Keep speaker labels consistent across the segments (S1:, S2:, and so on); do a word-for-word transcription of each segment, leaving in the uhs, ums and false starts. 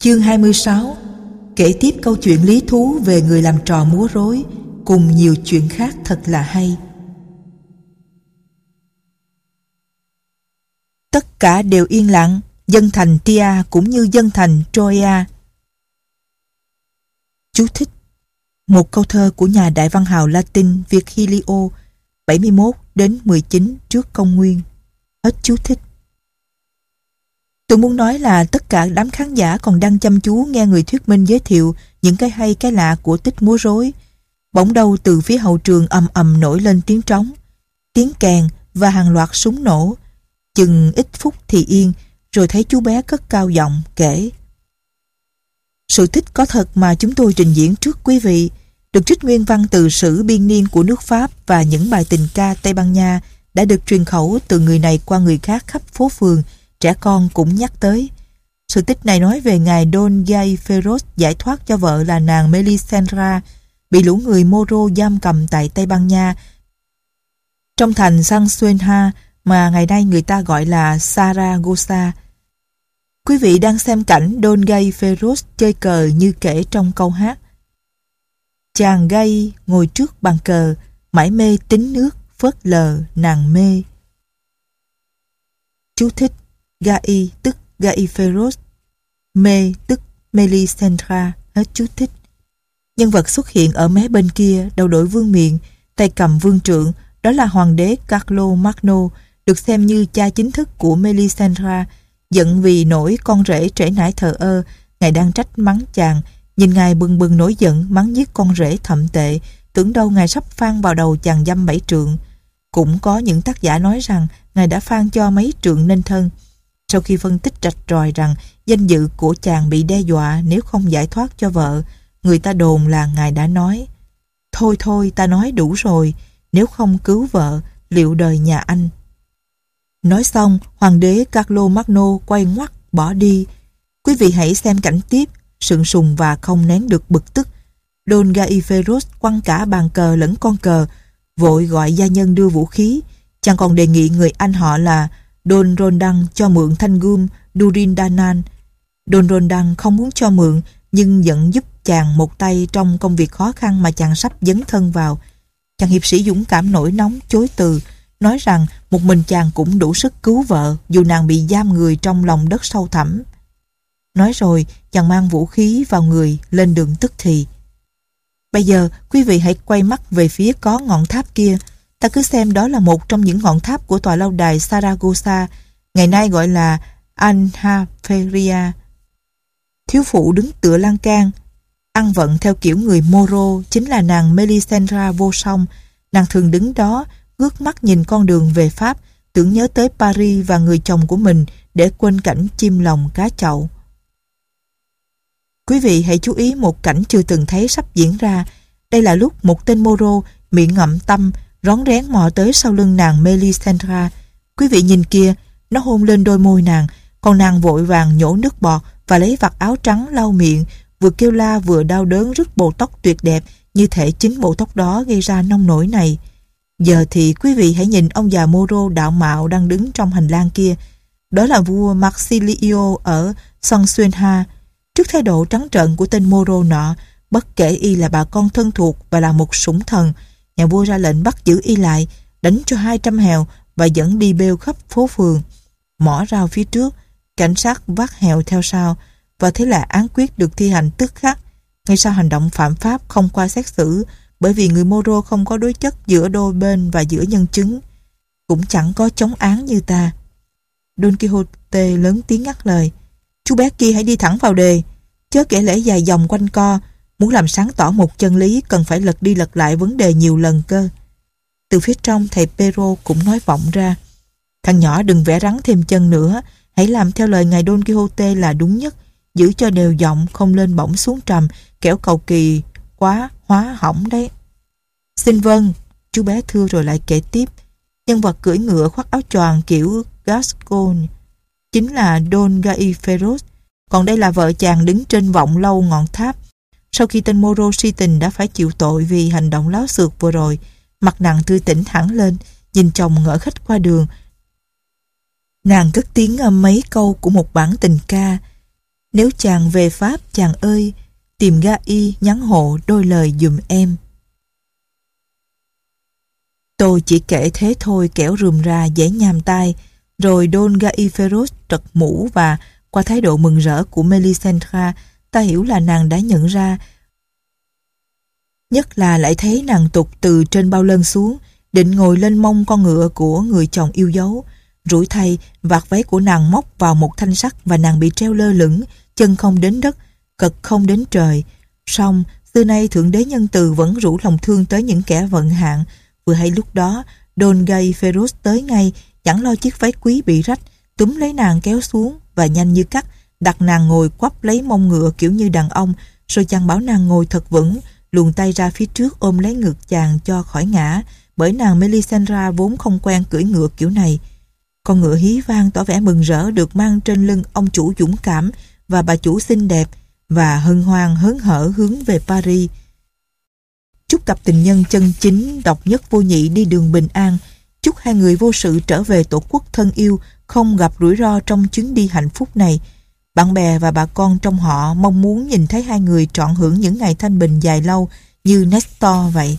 S1: Chương hai mươi sáu kể tiếp câu chuyện lý thú về người làm trò múa rối cùng nhiều chuyện khác thật là hay. Tất cả đều yên lặng, dân thành Tia cũng như dân thành Troia. Chú thích: một câu thơ của nhà đại văn hào Latin Virgilio bảy mươi mốt đến mười chín trước công nguyên. Hết chú thích. Tôi muốn nói là tất cả đám khán giả còn đang chăm chú nghe người thuyết minh giới thiệu những cái hay cái lạ của tích múa rối. Bỗng đâu từ phía hậu trường ầm ầm nổi lên tiếng trống, tiếng kèn và hàng loạt súng nổ. Chừng ít phút thì yên, rồi thấy chú bé cất cao giọng kể. Sự tích có thật mà chúng tôi trình diễn trước quý vị được trích nguyên văn từ sử biên niên của nước Pháp và những bài tình ca Tây Ban Nha đã được truyền khẩu từ người này qua người khác khắp phố phường. Trẻ con cũng nhắc tới. Sự tích này nói về ngài Don Gay Ferros giải thoát cho vợ là nàng Melisendra bị lũ người Moro giam cầm tại Tây Ban Nha trong thành Sansuenha mà ngày nay người ta gọi là Saragossa. Quý vị đang xem cảnh Don Gay Ferros chơi cờ như kể trong câu hát. Chàng Gay ngồi trước bàn cờ, mải mê tính nước, phớt lờ nàng mê. Chú thích: Gai tức Gai Ferros, mê tức Melisendra. Hết chú thích. Nhân vật xuất hiện ở mé bên kia, đầu đội vương miện, tay cầm vương trượng, đó là hoàng đế Carlo Magno, được xem như cha chính thức của Melisendra. Giận vì nổi con rể trễ nải thờ ơ, ngài đang trách mắng chàng. Nhìn ngài bừng bừng nổi giận, mắng giết con rể thậm tệ, tưởng đâu ngài sắp phang vào đầu chàng dăm bảy trượng. Cũng có những tác giả nói rằng ngài đã phang cho mấy trượng nên thân. Sau khi phân tích rạch ròi rằng danh dự của chàng bị đe dọa nếu không giải thoát cho vợ, người ta đồn là ngài đã nói: thôi thôi ta nói đủ rồi, nếu không cứu vợ, liệu đời nhà anh. Nói xong, hoàng đế Carlo Magno quay ngoắt bỏ đi. Quý vị hãy xem cảnh tiếp, sượng sùng và không nén được bực tức. Don Gay Ferros quăng cả bàn cờ lẫn con cờ, vội gọi gia nhân đưa vũ khí. Chàng còn đề nghị người anh họ là Don Roldan cho mượn thanh gươm Durindanan. Don Roldan không muốn cho mượn, nhưng vẫn giúp chàng một tay trong công việc khó khăn mà chàng sắp dấn thân vào. Chàng hiệp sĩ dũng cảm nổi nóng chối từ, nói rằng một mình chàng cũng đủ sức cứu vợ dù nàng bị giam người trong lòng đất sâu thẳm. Nói rồi, chàng mang vũ khí vào người lên đường tức thì. Bây giờ, quý vị hãy quay mắt về phía có ngọn tháp kia. Ta cứ xem đó là một trong những ngọn tháp của tòa lâu đài Saragossa, ngày nay gọi là Aljaferia. Thiếu phụ đứng tựa lan can, ăn vận theo kiểu người Moro, chính là nàng Melisendra vô song. Nàng thường đứng đó, ngước mắt nhìn con đường về Pháp, tưởng nhớ tới Paris và người chồng của mình để quên cảnh chim lòng cá chậu. Quý vị hãy chú ý một cảnh chưa từng thấy sắp diễn ra. Đây là lúc một tên Moro miệng ngậm tăm rón rén mò tới sau lưng nàng Melisendra. Quý vị nhìn kia, nó hôn lên đôi môi nàng, còn nàng vội vàng nhổ nước bọt và lấy vạt áo trắng lau miệng, vừa kêu la vừa đau đớn rứt bộ tóc tuyệt đẹp, như thể chính bộ tóc đó gây ra nông nổi này. Giờ thì quý vị hãy nhìn ông già Moro đạo mạo đang đứng trong hành lang kia. Đó là vua Marsilio ở Sansuenha. Trước thái độ trắng trợn của tên Moro nọ, bất kể y là bà con thân thuộc và là một sủng thần, nhà vua ra lệnh bắt giữ y lại, đánh cho hai trăm hèo và dẫn đi bêu khắp phố phường. Mỏ rau phía trước, cảnh sát vác hèo theo sau, và thế là án quyết được thi hành tức khắc. Ngay sau hành động phạm pháp không qua xét xử, bởi vì người Moro không có đối chất giữa đôi bên và giữa nhân chứng, cũng chẳng có chống án như ta. Don Quixote lớn tiếng ngắt lời: chú bé kia hãy đi thẳng vào đề, chớ kể lễ dài dòng quanh co. Muốn làm sáng tỏ một chân lý cần phải lật đi lật lại vấn đề nhiều lần cơ. Từ phía trong, thầy Pero cũng nói vọng ra: thằng nhỏ đừng vẽ rắn thêm chân nữa, hãy làm theo lời ngài Don Quixote là đúng nhất, giữ cho đều giọng, không lên bổng xuống trầm, kẻo cầu kỳ quá hóa hỏng đấy. Xin vâng, chú bé thưa rồi lại kể tiếp. Nhân vật cưỡi ngựa khoác áo choàng kiểu Gascon chính là Don Gay Ferros, còn đây là vợ chàng đứng trên vọng lâu ngọn tháp. Sau khi tên Moro si tình đã phải chịu tội vì hành động láo xược vừa rồi, mặt nàng tươi tỉnh hẳn lên, nhìn chồng ngỡ khách qua đường. Nàng cất tiếng ngâm mấy câu của một bản tình ca. Nếu chàng về Pháp chàng ơi, tìm Gai nhắn hộ đôi lời giùm em. Tôi chỉ kể thế thôi kẻo rườm rà dễ nhàm tai, rồi Don Gaiferos trật mũ và qua thái độ mừng rỡ của Melisendra, ta hiểu là nàng đã nhận ra. Nhất là lại thấy nàng tụt từ trên bao lân xuống, định ngồi lên mông con ngựa của người chồng yêu dấu. Rủi thay, vạt váy của nàng móc vào một thanh sắt và nàng bị treo lơ lửng, chân không đến đất, cật không đến trời. Song, xưa nay Thượng Đế nhân từ vẫn rủ lòng thương tới những kẻ vận hạn. Vừa hay lúc đó, Don Gaiferos tới ngay, chẳng lo chiếc váy quý bị rách, túm lấy nàng kéo xuống và nhanh như cắt, đặt nàng ngồi quắp lấy mông ngựa kiểu như đàn ông, rồi chàng bảo nàng ngồi thật vững, luồn tay ra phía trước ôm lấy ngực chàng cho khỏi ngã, bởi nàng Melisendra vốn không quen cưỡi ngựa kiểu này. Con ngựa hí vang tỏ vẻ mừng rỡ được mang trên lưng ông chủ dũng cảm và bà chủ xinh đẹp, và hân hoan hớn hở hướng về Paris. Chúc cặp tình nhân chân chính độc nhất vô nhị đi đường bình an, chúc hai người vô sự trở về tổ quốc thân yêu, không gặp rủi ro trong chuyến đi hạnh phúc này. Bạn bè và bà con trong họ mong muốn nhìn thấy hai người trọn hưởng những ngày thanh bình dài lâu như Nestor vậy.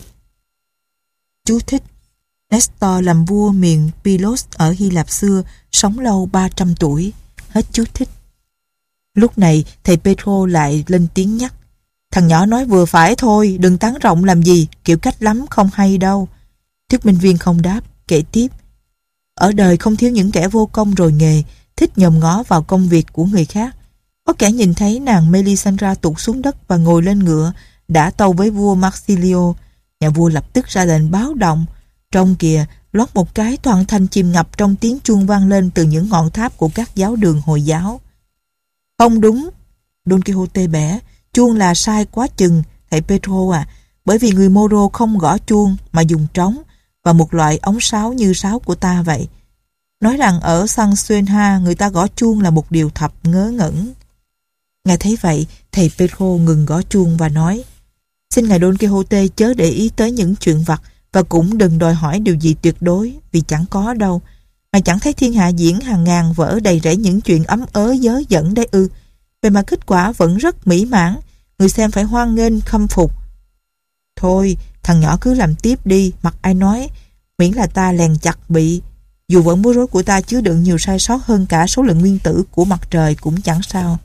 S1: Chú thích: Nestor làm vua miền Pylos ở Hy Lạp xưa, sống lâu ba trăm tuổi. Hết chú thích. Lúc này thầy Petro lại lên tiếng nhắc: Thằng nhỏ nói vừa phải thôi, đừng tán rộng làm gì, kiểu cách lắm không hay đâu. Thuyết minh viên không đáp, kể tiếp: Ở đời không thiếu những kẻ vô công rồi nghề, thích nhòm ngó vào công việc của người khác. Có kẻ nhìn thấy nàng Melisendra tụt xuống đất và ngồi lên ngựa, đã tâu với vua Marsilio. Nhà vua lập tức ra lệnh báo động. Trong kìa, lót một cái toàn thành chìm ngập trong tiếng chuông vang lên từ những ngọn tháp của các giáo đường Hồi giáo. Không đúng, Don Quixote bẻ, chuông là sai quá chừng, thầy Petro à, bởi vì người Moro không gõ chuông mà dùng trống và một loại ống sáo như sáo của ta vậy. Nói rằng ở San Suenha người ta gõ chuông là một điều thập ngớ ngẩn. Ngài thấy vậy, thầy Petro ngừng gõ chuông và nói: Xin ngài Don Quixote chớ để ý tới những chuyện vặt và cũng đừng đòi hỏi điều gì tuyệt đối, vì chẳng có đâu. Mà chẳng thấy thiên hạ diễn hàng ngàn vở đầy rẫy những chuyện ấm ớ dớ dẫn đấy ư? Về mà kết quả vẫn rất mỹ mãn, người xem phải hoan nghênh khâm phục. Thôi, thằng nhỏ cứ làm tiếp đi, mặc ai nói, miễn là ta lèn chặt bị. Dù vẫn bối rối của ta chứa đựng nhiều sai sót hơn cả số lượng nguyên tử của mặt trời cũng chẳng sao.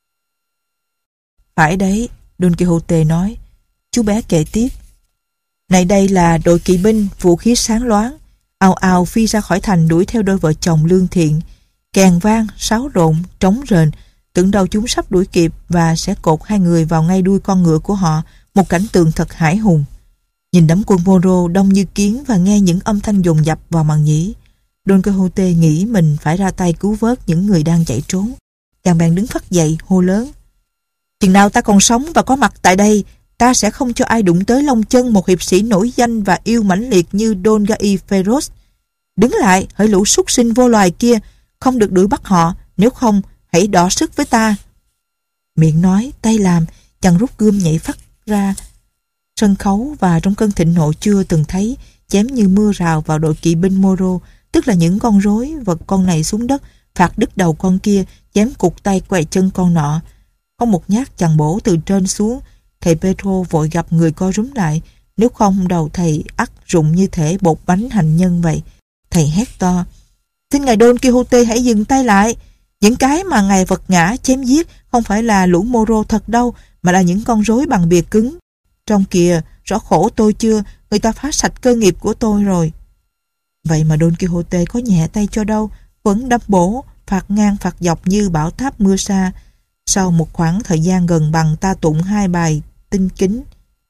S1: Phải đấy, Don Quixote nói. Chú bé kể tiếp: Này đây là đội kỵ binh, vũ khí sáng loáng, ào ào phi ra khỏi thành đuổi theo đôi vợ chồng lương thiện. Kèn vang, sáo rộn, trống rền, tưởng đâu chúng sắp đuổi kịp và sẽ cột hai người vào ngay đuôi con ngựa của họ, một cảnh tượng thật hãi hùng. Nhìn đám quân Moro đông như kiến và nghe những âm thanh dồn dập vào màng nhĩ, Don Quixote nghĩ mình phải ra tay cứu vớt những người đang chạy trốn. Chàng bèn đứng phắt dậy hô lớn: Chừng nào ta còn sống và có mặt tại đây, ta sẽ không cho ai đụng tới lông chân một hiệp sĩ nổi danh và yêu mãnh liệt như Don Gaiferos. Đứng lại, hỡi lũ súc sinh vô loài kia, không được đuổi bắt họ, nếu không hãy đọ sức với ta. Miệng nói, tay làm, chàng rút gươm nhảy phắt ra sân khấu và trong cơn thịnh nộ chưa từng thấy, chém như mưa rào vào đội kỵ binh Moro, tức là những con rối, vật con này xuống đất, phạt đứt đầu con kia, chém cụt tay quẹ chân con nọ. Không một nhát chàng bổ từ trên xuống. Thầy Petro vội gặp người co rúm lại, nếu không đầu thầy ắt rụng như thể bột bánh hành nhân vậy. Thầy hét to: Xin ngài Don Quixote hãy dừng tay lại. Những cái mà ngài vật ngã chém giết không phải là lũ Moro thật đâu, mà là những con rối bằng bìa cứng. Trong kìa, rõ khổ tôi chưa, người ta phá sạch cơ nghiệp của tôi rồi. Vậy mà Don Quixote có nhẹ tay cho đâu, vẫn đâm bổ, phạt ngang phạt dọc như bão táp mưa sa. Sau một khoảng thời gian gần bằng ta tụng hai bài tinh kính,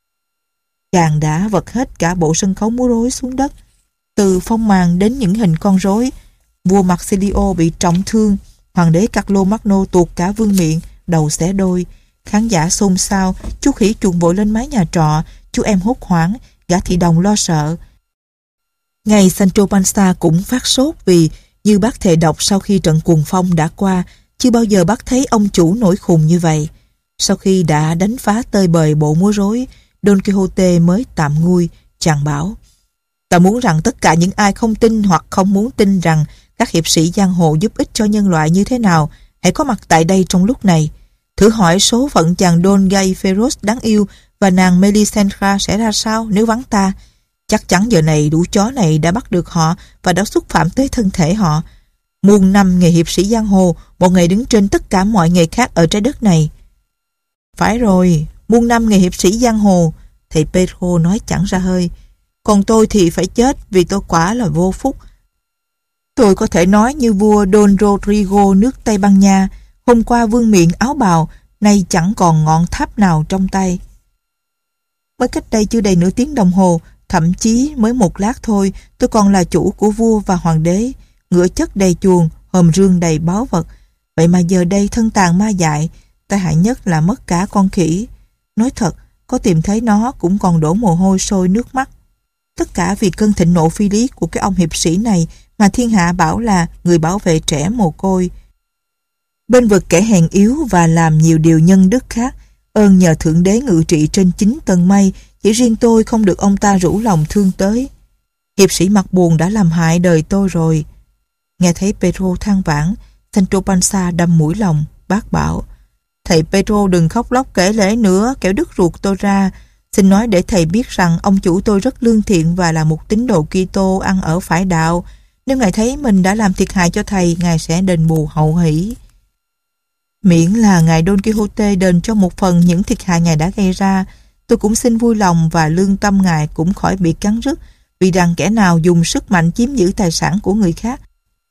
S1: chàng đã vật hết cả bộ sân khấu múa rối xuống đất, từ phong màn đến những hình con rối. Vua Marsilio bị trọng thương, hoàng đế Carlo Magno tuột cả vương miện, đầu xẻ đôi. Khán giả xôn xao, chú khỉ chuồn vội lên mái nhà trọ, chú em hốt hoảng, gã thị đồng lo sợ. Ngày Sancho Panza cũng phát sốt vì, như bác thề đọc sau khi trận cuồng phong đã qua, chưa bao giờ bác thấy ông chủ nổi khùng như vậy. Sau khi đã đánh phá tơi bời bộ múa rối, Don Quixote mới tạm nguôi. Chàng bảo: Ta muốn rằng tất cả những ai không tin hoặc không muốn tin rằng các hiệp sĩ giang hồ giúp ích cho nhân loại như thế nào hãy có mặt tại đây trong lúc này. Thử hỏi số phận chàng Don Gaiferos đáng yêu và nàng Melisendra sẽ ra sao nếu vắng ta. Chắc chắn giờ này đủ chó này đã bắt được họ và đã xúc phạm tới thân thể họ. Muôn năm nghề hiệp sĩ giang hồ, một nghề đứng trên tất cả mọi nghề khác ở trái đất này. Phải rồi, muôn năm nghề hiệp sĩ giang hồ, thầy Pedro nói chẳng ra hơi. Còn tôi thì phải chết vì tôi quả là vô phúc. Tôi có thể nói như vua Don Rodrigo nước Tây Ban Nha, hôm qua vương miện áo bào, nay chẳng còn ngọn tháp nào trong tay. Mới cách đây chưa đầy nửa tiếng đồng hồ, thậm chí mới một lát thôi, tôi còn là chủ của vua và hoàng đế, ngựa chất đầy chuồng, hòm rương đầy báu vật. Vậy mà giờ đây thân tàn ma dại, tai hại nhất là mất cả con khỉ. Nói thật, có tìm thấy nó cũng còn đổ mồ hôi sôi nước mắt. Tất cả vì cơn thịnh nộ phi lý của cái ông hiệp sĩ này mà thiên hạ bảo là người bảo vệ trẻ mồ côi. Bên vực kẻ hèn yếu và làm nhiều điều nhân đức khác, ơn nhờ Thượng Đế ngự trị trên chín tầng mây, chỉ riêng tôi không được ông ta rủ lòng thương tới. Hiệp sĩ mặt buồn đã làm hại đời tôi rồi. Nghe thấy Pedro than vãn, Sancho Panza đâm mũi lòng, bác bảo: Thầy Pedro đừng khóc lóc kể lể nữa, kẻo đứt ruột tôi ra. Xin nói để thầy biết rằng ông chủ tôi rất lương thiện và là một tín đồ Kitô ăn ở phải đạo. Nếu ngài thấy mình đã làm thiệt hại cho thầy, ngài sẽ đền bù hậu hỷ. Miễn là ngài Don Quixote đền cho một phần những thiệt hại ngài đã gây ra, tôi cũng xin vui lòng và lương tâm ngài cũng khỏi bị cắn rứt, vì rằng kẻ nào dùng sức mạnh chiếm giữ tài sản của người khác,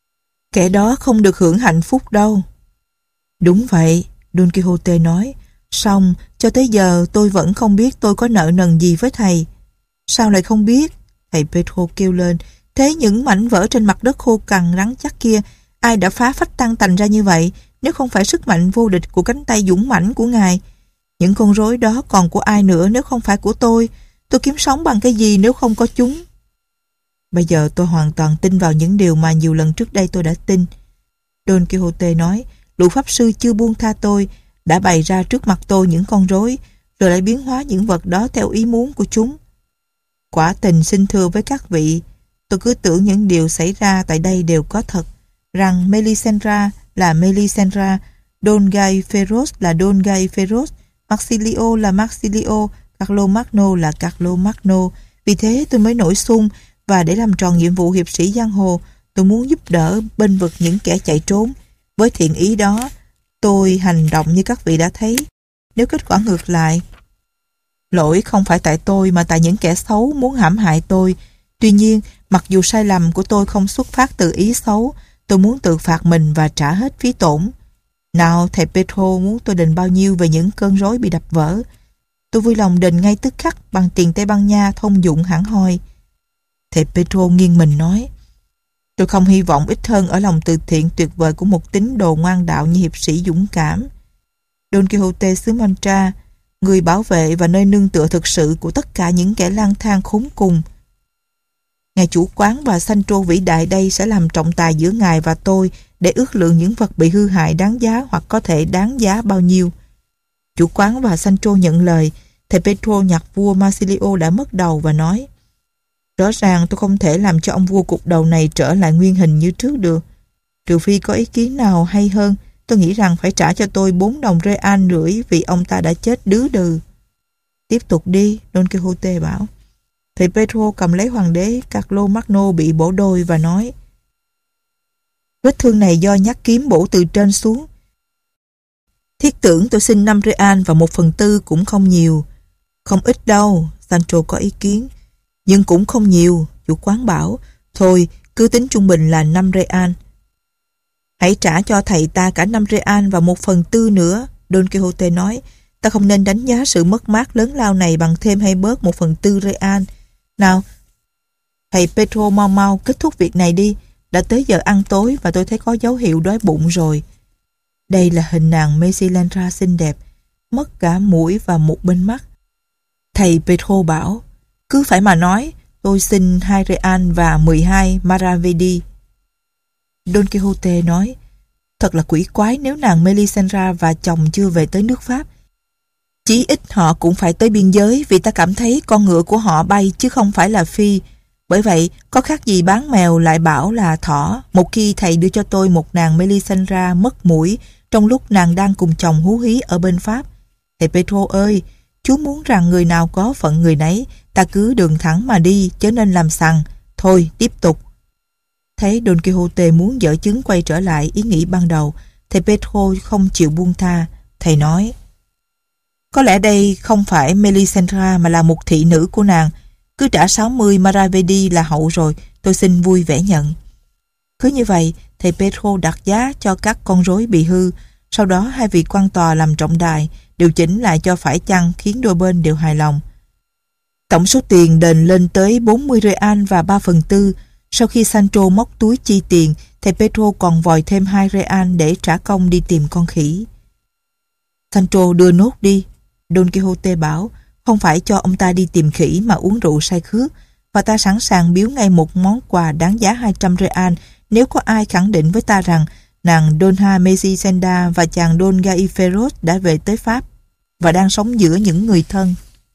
S1: kẻ đó không được hưởng hạnh phúc đâu. Đúng vậy, Don Quixote nói. Song cho tới giờ tôi vẫn không biết tôi có nợ nần gì với thầy. Sao lại không biết? Thầy Pedro kêu lên. Thế những mảnh vỡ trên mặt đất khô cằn rắn chắc kia, ai đã phá phách tan tành ra như vậy, nếu không phải sức mạnh vô địch của cánh tay dũng mãnh của ngài? Những con rối đó còn của ai nữa nếu không phải của tôi? Tôi kiếm sống bằng cái gì nếu không có chúng? Bây giờ tôi hoàn toàn tin vào những điều mà nhiều lần trước đây tôi đã tin. Don Quixote nói, lũ pháp sư chưa buông tha tôi, đã bày ra trước mặt tôi những con rối, rồi lại biến hóa những vật đó theo ý muốn của chúng. Quả tình xin thưa với các vị, tôi cứ tưởng những điều xảy ra tại đây đều có thật, rằng Melisendra là Melisendra, Don Gaiferos là Don Gaiferos, Marsilio là Marsilio, Carlomagno là Carlomagno. Vì thế tôi mới nổi xung, và để làm tròn nhiệm vụ hiệp sĩ giang hồ, tôi muốn giúp đỡ bênh vực những kẻ chạy trốn. Với thiện ý đó, tôi hành động như các vị đã thấy. Nếu kết quả ngược lại, lỗi không phải tại tôi mà tại những kẻ xấu muốn hãm hại tôi. Tuy nhiên, mặc dù sai lầm của tôi không xuất phát từ ý xấu, tôi muốn tự phạt mình và trả hết phí tổn. Nào, thầy Pedro muốn tôi đền bao nhiêu về những cơn rối bị đập vỡ? Tôi vui lòng đền ngay tức khắc bằng tiền Tây Ban Nha thông dụng hẳn hoi. Thầy Pedro nghiêng mình nói, tôi không hy vọng ít hơn ở lòng từ thiện tuyệt vời của một tín đồ ngoan đạo như hiệp sĩ dũng cảm. Don Quixote xứ Mancha, người bảo vệ và nơi nương tựa thực sự của tất cả những kẻ lang thang khốn cùng. Ngài chủ quán và Sancho vĩ đại đây sẽ làm trọng tài giữa ngài và tôi để ước lượng những vật bị hư hại đáng giá hoặc có thể đáng giá bao nhiêu. Chủ quán và Sancho nhận lời. Thầy Pedro nhặt vua Marsilio đã mất đầu và nói, rõ ràng tôi không thể làm cho ông vua cục đầu này trở lại nguyên hình như trước được. Trừ phi có ý kiến nào hay hơn, tôi nghĩ rằng phải trả cho tôi bốn đồng real rưỡi vì ông ta đã chết đứ đừ. Tiếp tục đi, Don Quixote bảo. Thầy Pedro cầm lấy hoàng đế Carlomagno bị bổ đôi và nói, vết thương này do nhát kiếm bổ từ trên xuống. Thiết tưởng tôi xin năm real và một phần tư cũng không nhiều. Không ít đâu, Sancho có ý kiến. Nhưng cũng không nhiều, chủ quán bảo. Thôi, cứ tính trung bình là năm real. Hãy trả cho thầy ta cả năm real và một phần tư nữa, Don Quixote nói. Ta không nên đánh giá sự mất mát lớn lao này bằng thêm hay bớt một phần tư real. Nào, thầy Pedro mau mau kết thúc việc này đi. Đã tới giờ ăn tối và tôi thấy có dấu hiệu đói bụng rồi. Đây là hình nàng Melisendra xinh đẹp, mất cả mũi và một bên mắt. Thầy Pedro bảo, cứ phải mà nói, tôi xin hai real và mười hai maravedi. Don Quixote nói, thật là quỷ quái nếu nàng Melisendra và chồng chưa về tới nước Pháp. Chí ít họ cũng phải tới biên giới vì ta cảm thấy con ngựa của họ bay chứ không phải là phi. Bởi vậy, có khác gì bán mèo lại bảo là thỏ một khi thầy đưa cho tôi một nàng Melisendra mất mũi trong lúc nàng đang cùng chồng hú hí ở bên Pháp. Thầy Petro ơi, Chúa muốn rằng người nào có phận người nấy, ta cứ đường thẳng mà đi, chớ nên làm sằng. Thôi, tiếp tục. Thấy Don Quixote muốn dở chứng quay trở lại ý nghĩ ban đầu, thầy Petro không chịu buông tha. Thầy nói, có lẽ đây không phải Melisendra mà là một thị nữ của nàng. Cứ trả sáu mươi Maravedi là hậu rồi, tôi xin vui vẻ nhận. Cứ như vậy, thầy Petro đặt giá cho các con rối bị hư. Sau đó hai vị quan tòa làm trọng đài, điều chỉnh lại cho phải chăng, khiến đôi bên đều hài lòng. Tổng số tiền đền lên tới bốn mươi real và ba phần tư. Sau khi Sancho móc túi chi tiền, thầy Petro còn vòi thêm hai real để trả công đi tìm con khỉ. Sancho đưa nốt đi. Don Quixote bảo, không phải cho ông ta đi tìm khỉ mà uống rượu say khước, và ta sẵn sàng biếu ngay một món quà đáng giá hai trăm real nếu có ai khẳng định với ta rằng nàng Dona Melisenda và chàng Don Gaiferos đã về tới Pháp và đang sống giữa những người thân.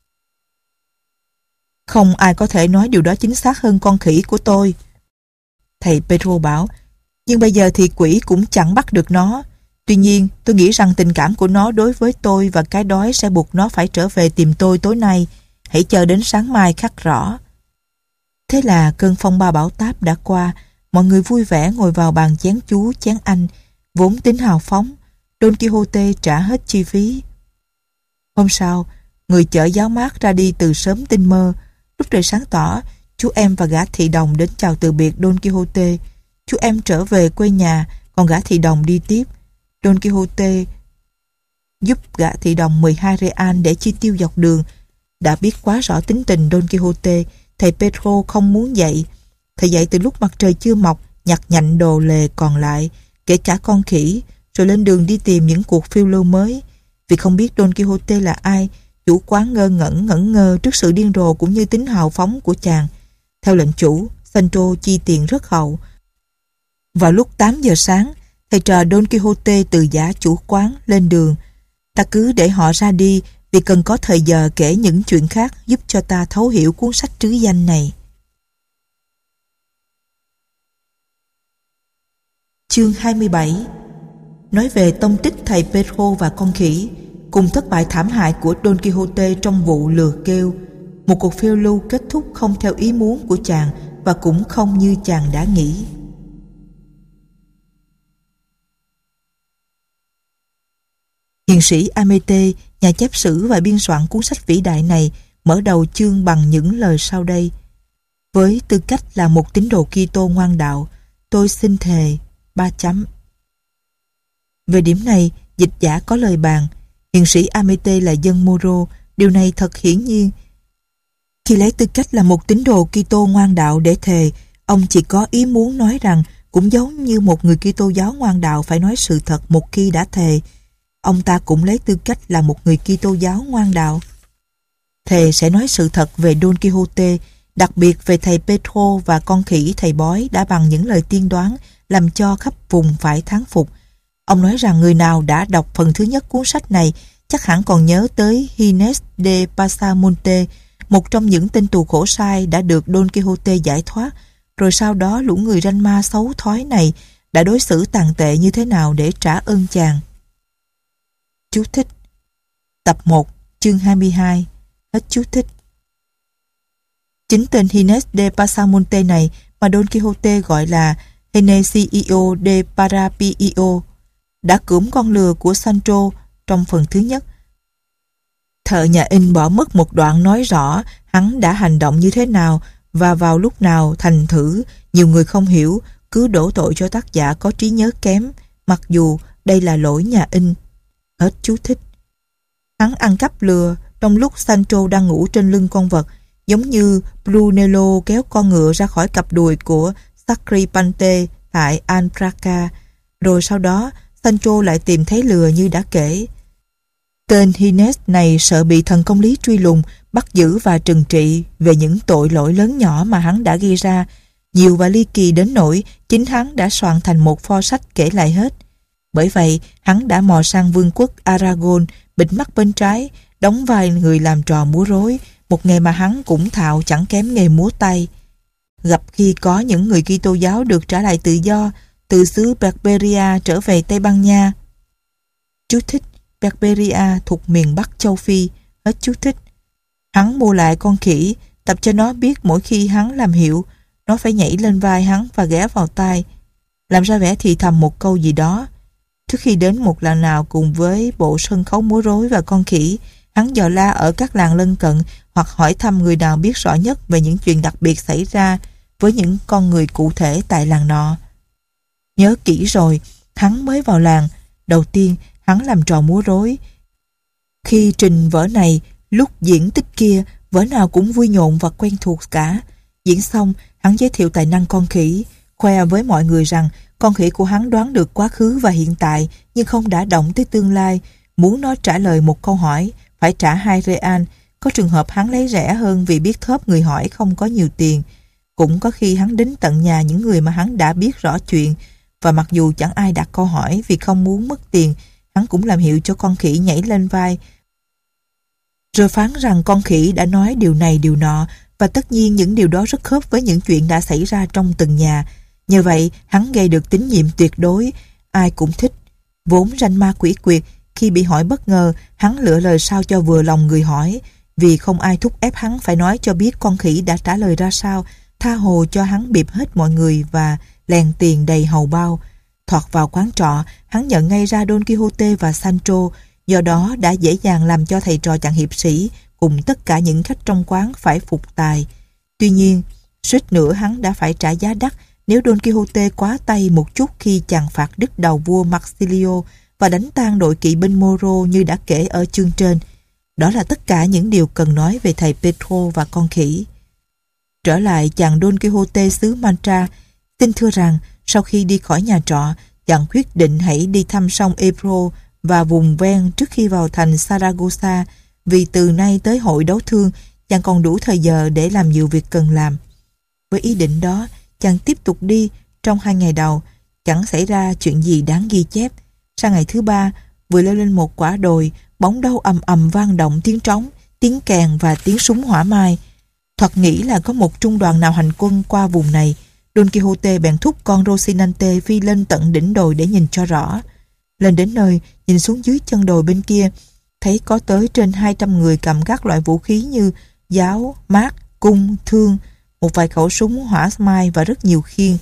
S1: Không ai có thể nói điều đó chính xác hơn con khỉ của tôi. Thầy Petro bảo, nhưng bây giờ thì quỷ cũng chẳng bắt được nó. Tuy nhiên, tôi nghĩ rằng tình cảm của nó đối với tôi và cái đói sẽ buộc nó phải trở về tìm tôi tối nay. Hãy chờ đến sáng mai khắc rõ. Thế là cơn phong ba bão táp đã qua. Mọi người vui vẻ ngồi vào bàn chén chú, chén anh, vốn tính hào phóng. Don Quixote trả hết chi phí. Hôm sau, người chở giáo mát ra đi từ sớm tinh mơ. Lúc trời sáng tỏ, chú em và gã thị đồng đến chào từ biệt Don Quixote. Chú em trở về quê nhà, còn gã thị đồng đi tiếp. Don Quixote giúp gã thị đồng mười hai real để chi tiêu dọc đường. Đã biết quá rõ tính tình Don Quixote, thầy Petro không muốn dậy. Thầy dậy từ lúc mặt trời chưa mọc, nhặt nhạnh đồ lề còn lại, kể cả con khỉ, rồi lên đường đi tìm những cuộc phiêu lưu mới. Vì không biết Don Quixote là ai, chủ quán ngơ ngẩn ngẩn ngơ trước sự điên rồ cũng như tính hào phóng của chàng. Theo lệnh chủ, Sancho chi tiền rất hậu. Vào lúc tám giờ sáng, thầy trò Don Quixote từ giả chủ quán lên đường. Ta cứ để họ ra đi, vì cần có thời giờ kể những chuyện khác giúp cho ta thấu hiểu cuốn sách trứ danh này. Chương hai mươi bảy. Nói về tông tích thầy Petro và con khỉ, cùng thất bại thảm hại của Don Quixote trong vụ lừa kêu. Một cuộc phiêu lưu kết thúc không theo ý muốn của chàng và cũng không như chàng đã nghĩ. Hiền sĩ Amete, nhà chép sử và biên soạn cuốn sách vĩ đại này, mở đầu chương bằng những lời sau đây. Với tư cách là một tín đồ Kitô ngoan đạo, tôi xin thề ba chấm. Về điểm này, dịch giả có lời bàn. Hiền sĩ Amete là dân Moro, điều này thật hiển nhiên. Khi lấy tư cách là một tín đồ Kitô ngoan đạo để thề, ông chỉ có ý muốn nói rằng cũng giống như một người Kitô giáo ngoan đạo phải nói sự thật một khi đã thề. Ông ta cũng lấy tư cách là một người Kitô giáo ngoan đạo. Thề sẽ nói sự thật về Don Quixote, đặc biệt về thầy Petro và con khỉ thầy bói đã bằng những lời tiên đoán làm cho khắp vùng phải thán phục. Ông nói rằng người nào đã đọc phần thứ nhất cuốn sách này chắc hẳn còn nhớ tới Gines de Pasamonte, một trong những tên tù khổ sai đã được Don Quixote giải thoát, rồi sau đó lũ người ranh ma xấu thói này đã đối xử tàn tệ như thế nào để trả ơn chàng. Chú thích. Tập một, chương hai mươi hai. Hết chú thích. Chính tên Gines de Pasamonte này mà Don Quixote gọi là Genesio de Parapio đã cưỡng con lừa của Sancho trong phần thứ nhất. Thợ nhà in bỏ mất một đoạn nói rõ hắn đã hành động như thế nào và vào lúc nào, thành thử nhiều người không hiểu, cứ đổ tội cho tác giả có trí nhớ kém, mặc dù đây là lỗi nhà in. Hết chú thích. Hắn ăn cắp lừa trong lúc Sancho đang ngủ trên lưng con vật, giống như Brunello kéo con ngựa ra khỏi cặp đùi của Sacripante tại Albraca, rồi sau đó Sancho lại tìm thấy lừa như đã kể. Tên Gines này sợ bị thần công lý truy lùng, bắt giữ và trừng trị về những tội lỗi lớn nhỏ mà hắn đã gây ra, nhiều và ly kỳ đến nỗi chính hắn đã soạn thành một pho sách kể lại hết. Bởi vậy, hắn đã mò sang vương quốc Aragon, bịt mắt bên trái, đóng vai người làm trò múa rối, một nghề mà hắn cũng thạo chẳng kém nghề múa tay. Gặp khi có những người Kitô giáo được trả lại tự do từ xứ Barbaria trở về Tây Ban Nha, chú thích. Berberia thuộc miền Bắc châu Phi. Hết chú thích. Hắn mua lại con khỉ, tập cho nó biết mỗi khi hắn làm hiệu, nó phải nhảy lên vai hắn và ghé vào tai, làm ra vẻ thì thầm một câu gì đó. Trước khi đến một làng nào cùng với bộ sân khấu múa rối và con khỉ, hắn dò la ở các làng lân cận hoặc hỏi thăm người nào biết rõ nhất về những chuyện đặc biệt xảy ra với những con người cụ thể tại làng nọ. Nhớ kỹ rồi, hắn mới vào làng. Đầu tiên, hắn làm trò múa rối. Khi trình vở này, lúc diễn tích kia, vở nào cũng vui nhộn và quen thuộc cả. Diễn xong, hắn giới thiệu tài năng con khỉ, khoe với mọi người rằng con khỉ của hắn đoán được quá khứ và hiện tại nhưng không đã động tới tương lai. Muốn nó trả lời một câu hỏi, phải trả hai real. Có trường hợp hắn lấy rẻ hơn vì biết thớp người hỏi không có nhiều tiền. Cũng có khi hắn đến tận nhà những người mà hắn đã biết rõ chuyện, và mặc dù chẳng ai đặt câu hỏi vì không muốn mất tiền, hắn cũng làm hiệu cho con khỉ nhảy lên vai, rồi phán rằng con khỉ đã nói điều này điều nọ, và tất nhiên những điều đó rất khớp với những chuyện đã xảy ra trong từng nhà. Nhờ vậy, hắn gây được tín nhiệm tuyệt đối, ai cũng thích. Vốn ranh ma quỷ quyệt, khi bị hỏi bất ngờ, hắn lựa lời sao cho vừa lòng người hỏi, vì không ai thúc ép hắn phải nói cho biết con khỉ đã trả lời ra sao, tha hồ cho hắn bịp hết mọi người và lèn tiền đầy hầu bao. Thoạt vào quán trọ, hắn nhận ngay ra Don Quixote và Sancho, do đó đã dễ dàng làm cho thầy trò chàng hiệp sĩ cùng tất cả những khách trong quán phải phục tài. Tuy nhiên, suýt nữa hắn đã phải trả giá đắt nếu Don Quixote quá tay một chút khi chàng phạt đứt đầu vua Marsilio và đánh tan đội kỵ binh Moro như đã kể ở chương trên. Đó là tất cả những điều cần nói về thầy Pedro và con khỉ. Trở lại chàng Don Quixote xứ Mancha, xin thưa rằng sau khi đi khỏi nhà trọ, chàng quyết định hãy đi thăm sông Ebro và vùng ven trước khi vào thành Saragossa, vì từ nay tới hội đấu thương chàng còn đủ thời giờ để làm nhiều việc cần làm. Với ý định đó, chàng tiếp tục đi. Trong hai ngày đầu chẳng xảy ra chuyện gì đáng ghi chép. Sang ngày thứ ba, vừa leo lên một quả đồi, bỗng đâu ầm ầm vang động tiếng trống, tiếng kèn và tiếng súng hỏa mai. Thoạt nghĩ là có một trung đoàn nào hành quân qua vùng này. Don Quixote bèn thúc con Rocinante phi lên tận đỉnh đồi để nhìn cho rõ. Lên đến nơi, nhìn xuống dưới chân đồi bên kia, thấy có tới trên hai trăm người cầm các loại vũ khí như giáo, mác, cung, thương, một vài khẩu súng hỏa mai và rất nhiều khiên.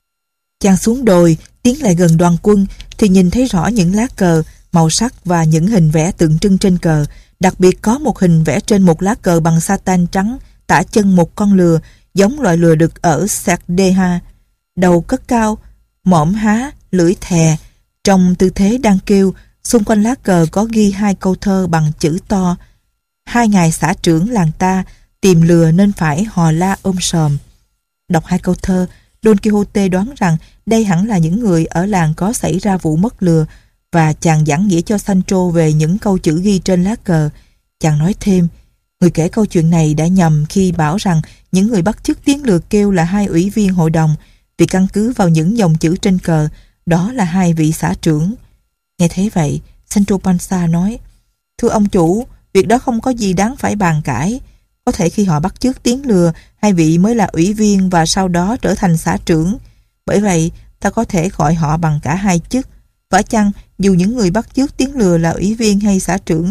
S1: Chàng xuống đồi, tiến lại gần đoàn quân thì nhìn thấy rõ những lá cờ, màu sắc và những hình vẽ tượng trưng trên cờ. Đặc biệt có một hình vẽ trên một lá cờ bằng satan trắng, tả chân một con lừa, giống loại lừa đực ở Sardeha. Đầu cất cao, mõm há, lưỡi thè, trong tư thế đang kêu. Xung quanh lá cờ có ghi hai câu thơ bằng chữ to: hai ngài xã trưởng làng ta tìm lừa nên phải hò la ôm sòm. Đọc hai câu thơ, Don Quixote đoán rằng đây hẳn là những người ở làng có xảy ra vụ mất lừa, và chàng giảng nghĩa cho Sancho về những câu chữ ghi trên lá cờ. Chàng nói thêm, người kể câu chuyện này đã nhầm khi bảo rằng những người bắt chước tiếng lừa kêu là hai ủy viên hội đồng, vì căn cứ vào những dòng chữ trên cờ, đó là hai vị xã trưởng. Nghe thấy vậy, Sancho Panza nói, thưa ông chủ, việc đó không có gì đáng phải bàn cãi. Có thể khi họ bắt chước tiếng lừa, hai vị mới là ủy viên và sau đó trở thành xã trưởng. Bởi vậy, ta có thể gọi họ bằng cả hai chức. Phải chăng, dù những người bắt chước tiếng lừa là ủy viên hay xã trưởng,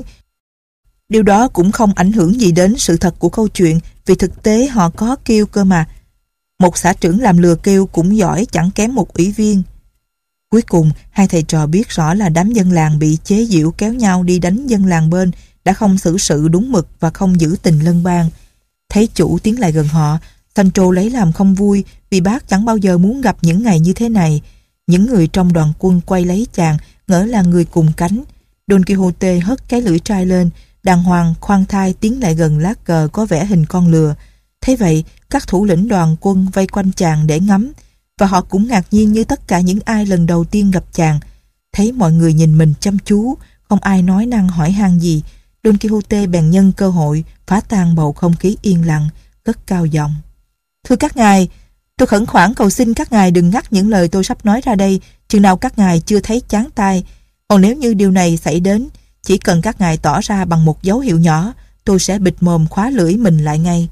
S1: điều đó cũng không ảnh hưởng gì đến sự thật của câu chuyện, vì thực tế họ có kêu cơ mà. Một xã trưởng làm lừa kêu cũng giỏi chẳng kém một ủy viên. Cuối cùng, hai thầy trò biết rõ là đám dân làng bị chế giễu kéo nhau đi đánh dân làng bên, đã không xử sự đúng mực và không giữ tình lân bang. Thấy chủ tiến lại gần họ, Sancho lấy làm không vui vì bác chẳng bao giờ muốn gặp những ngày như thế này. Những người trong đoàn quân quay lấy chàng, ngỡ là người cùng cánh. Don Quixote hất cái lưỡi trai lên, đàng hoàng khoan thai tiến lại gần lá cờ có vẽ hình con lừa. Thế vậy, các thủ lĩnh đoàn quân vây quanh chàng để ngắm, và họ cũng ngạc nhiên như tất cả những ai lần đầu tiên gặp chàng. Thấy mọi người nhìn mình chăm chú, không ai nói năng hỏi han gì, Don Quixote bèn nhân cơ hội phá tan bầu không khí yên lặng, cất cao giọng. Thưa các ngài, tôi khẩn khoản cầu xin các ngài đừng ngắt những lời tôi sắp nói ra đây, chừng nào các ngài chưa thấy chán tai. Còn nếu như điều này xảy đến, chỉ cần các ngài tỏ ra bằng một dấu hiệu nhỏ, tôi sẽ bịt mồm khóa lưỡi mình lại ngay.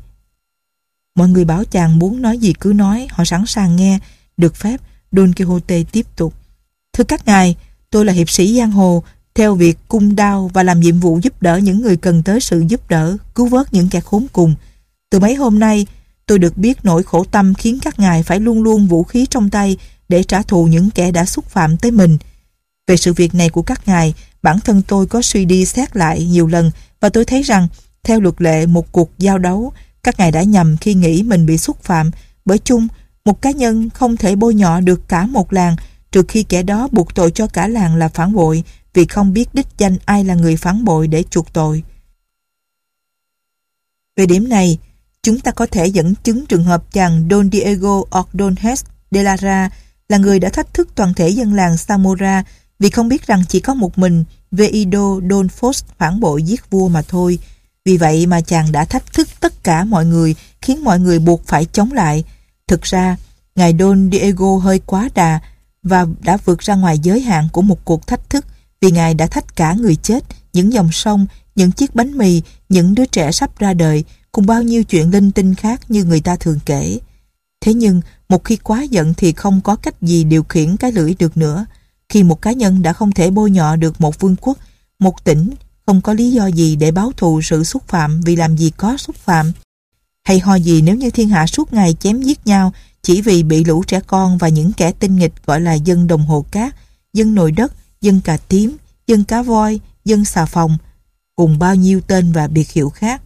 S1: Mọi người bảo chàng muốn nói gì cứ nói, họ sẵn sàng nghe. Được phép, Don Quixote tiếp tục. Thưa các ngài, tôi là hiệp sĩ giang hồ, theo việc cung đao và làm nhiệm vụ giúp đỡ những người cần tới sự giúp đỡ, cứu vớt những kẻ khốn cùng. Từ mấy hôm nay, tôi được biết nỗi khổ tâm khiến các ngài phải luôn luôn vũ khí trong tay để trả thù những kẻ đã xúc phạm tới mình. Về sự việc này của các ngài, bản thân tôi có suy đi xét lại nhiều lần và tôi thấy rằng, theo luật lệ một cuộc giao đấu, các ngài đã nhầm khi nghĩ mình bị xúc phạm, bởi chung, một cá nhân không thể bôi nhọ được cả một làng trừ khi kẻ đó buộc tội cho cả làng là phản bội vì không biết đích danh ai là người phản bội để chuộc tội. Về điểm này, chúng ta có thể dẫn chứng trường hợp chàng Don Diego Ordóñez de Lara là người đã thách thức toàn thể dân làng Zamora vì không biết rằng chỉ có một mình Veído Don Fos phản bội giết vua mà thôi. Vì vậy mà chàng đã thách thức tất cả mọi người, khiến mọi người buộc phải chống lại. Thực ra, ngài Don Diego hơi quá đà và đã vượt ra ngoài giới hạn của một cuộc thách thức, vì ngài đã thách cả người chết, những dòng sông, những chiếc bánh mì, những đứa trẻ sắp ra đời, cùng bao nhiêu chuyện linh tinh khác như người ta thường kể. Thế nhưng, một khi quá giận thì không có cách gì điều khiển cái lưỡi được nữa. Khi một cá nhân đã không thể bôi nhọ được một vương quốc, một tỉnh, không có lý do gì để báo thù sự xúc phạm vì làm gì có xúc phạm. Hay ho gì nếu như thiên hạ suốt ngày chém giết nhau chỉ vì bị lũ trẻ con và những kẻ tinh nghịch gọi là dân đồng hồ cát, dân nồi đất, dân cà tím, dân cá voi, dân xà phòng, cùng bao nhiêu tên và biệt hiệu khác.